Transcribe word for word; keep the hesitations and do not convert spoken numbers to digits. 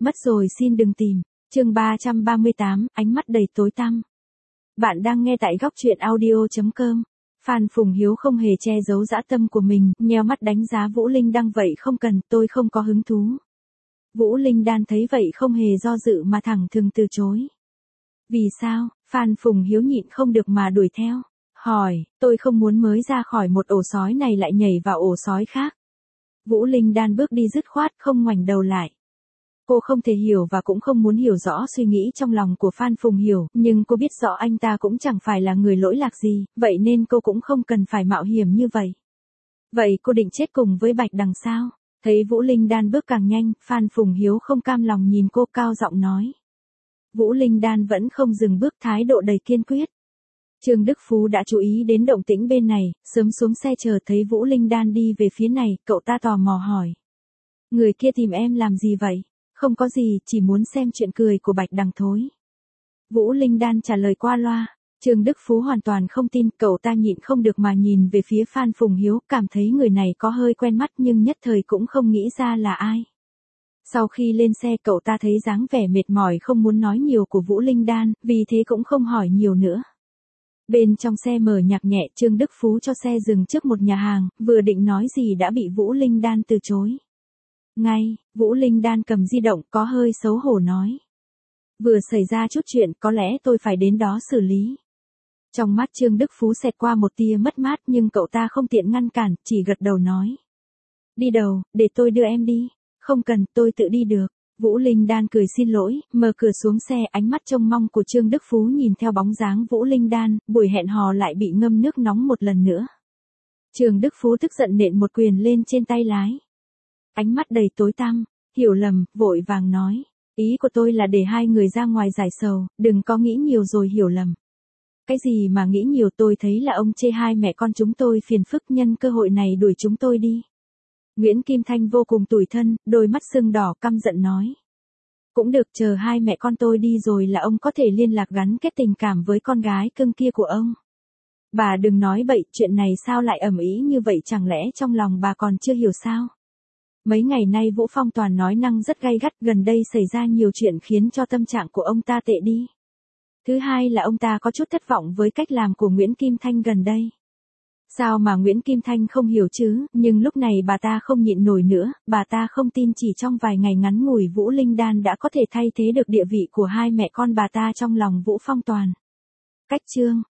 Mất rồi xin đừng tìm. Chương ba trăm ba mươi tám, ánh mắt đầy tối tăm. Bạn đang nghe tại góc truyện audio chấm com. Phan Phùng Hiếu không hề che giấu dã tâm của mình, nheo mắt đánh giá Vũ Linh Đan vậy không cần, tôi không có hứng thú. Vũ Linh Đan thấy vậy không hề do dự mà thẳng thừng từ chối. Vì sao? Phan Phùng Hiếu nhịn không được mà đuổi theo. Hỏi, tôi không muốn mới ra khỏi một ổ sói này lại nhảy vào ổ sói khác. Vũ Linh Đan bước đi dứt khoát không ngoảnh đầu lại. Cô không thể hiểu và cũng không muốn hiểu rõ suy nghĩ trong lòng của Phan Phùng Hiếu, nhưng cô biết rõ anh ta cũng chẳng phải là người lỗi lạc gì, vậy nên cô cũng không cần phải mạo hiểm như vậy. Vậy cô định chết cùng với Bạch Đằng sao? Thấy Vũ Linh Đan bước càng nhanh, Phan Phùng Hiếu không cam lòng nhìn cô cao giọng nói. Vũ Linh Đan vẫn không dừng bước, thái độ đầy kiên quyết. Trương Đức Phú đã chú ý đến động tĩnh bên này, sớm xuống xe chờ thấy Vũ Linh Đan đi về phía này, cậu ta tò mò hỏi. Người kia tìm em làm gì vậy? Không có gì, chỉ muốn xem chuyện cười của Bạch Đằng thôi. Vũ Linh Đan trả lời qua loa. Trương Đức Phú hoàn toàn không tin, cậu ta nhịn không được mà nhìn về phía Phan Phùng Hiếu, cảm thấy người này có hơi quen mắt nhưng nhất thời cũng không nghĩ ra là ai. Sau khi lên xe cậu ta thấy dáng vẻ mệt mỏi không muốn nói nhiều của Vũ Linh Đan, vì thế cũng không hỏi nhiều nữa. Bên trong xe mở nhạc nhẹ, Trương Đức Phú cho xe dừng trước một nhà hàng, vừa định nói gì đã bị Vũ Linh Đan từ chối. Ngay, Vũ Linh Đan cầm di động có hơi xấu hổ nói. Vừa xảy ra chút chuyện có lẽ tôi phải đến đó xử lý. Trong mắt Trương Đức Phú xẹt qua một tia mất mát nhưng cậu ta không tiện ngăn cản, chỉ gật đầu nói. Đi đâu, để tôi đưa em đi. Không cần, tôi tự đi được. Vũ Linh Đan cười xin lỗi, mở cửa xuống xe, ánh mắt trông mong của Trương Đức Phú nhìn theo bóng dáng Vũ Linh Đan, buổi hẹn hò lại bị ngâm nước nóng một lần nữa. Trương Đức Phú tức giận nện một quyền lên trên tay lái. Ánh mắt đầy tối tăm, hiểu lầm, vội vàng nói. Ý của tôi là để hai người ra ngoài giải sầu, đừng có nghĩ nhiều rồi hiểu lầm. Cái gì mà nghĩ nhiều, tôi thấy là ông chê hai mẹ con chúng tôi phiền phức, nhân cơ hội này đuổi chúng tôi đi. Nguyễn Kim Thanh vô cùng tủi thân, đôi mắt sưng đỏ căm giận nói. Cũng được, chờ hai mẹ con tôi đi rồi là ông có thể liên lạc gắn kết tình cảm với con gái cưng kia của ông. Bà đừng nói bậy, chuyện này sao lại ầm ĩ như vậy, chẳng lẽ trong lòng bà còn chưa hiểu sao? Mấy ngày nay Vũ Phong Toàn nói năng rất gay gắt, gần đây xảy ra nhiều chuyện khiến cho tâm trạng của ông ta tệ đi. Thứ hai là ông ta có chút thất vọng với cách làm của Nguyễn Kim Thanh gần đây. Sao mà Nguyễn Kim Thanh không hiểu chứ, nhưng lúc này bà ta không nhịn nổi nữa, bà ta không tin chỉ trong vài ngày ngắn ngủi Vũ Linh Đan đã có thể thay thế được địa vị của hai mẹ con bà ta trong lòng Vũ Phong Toàn. Cách chương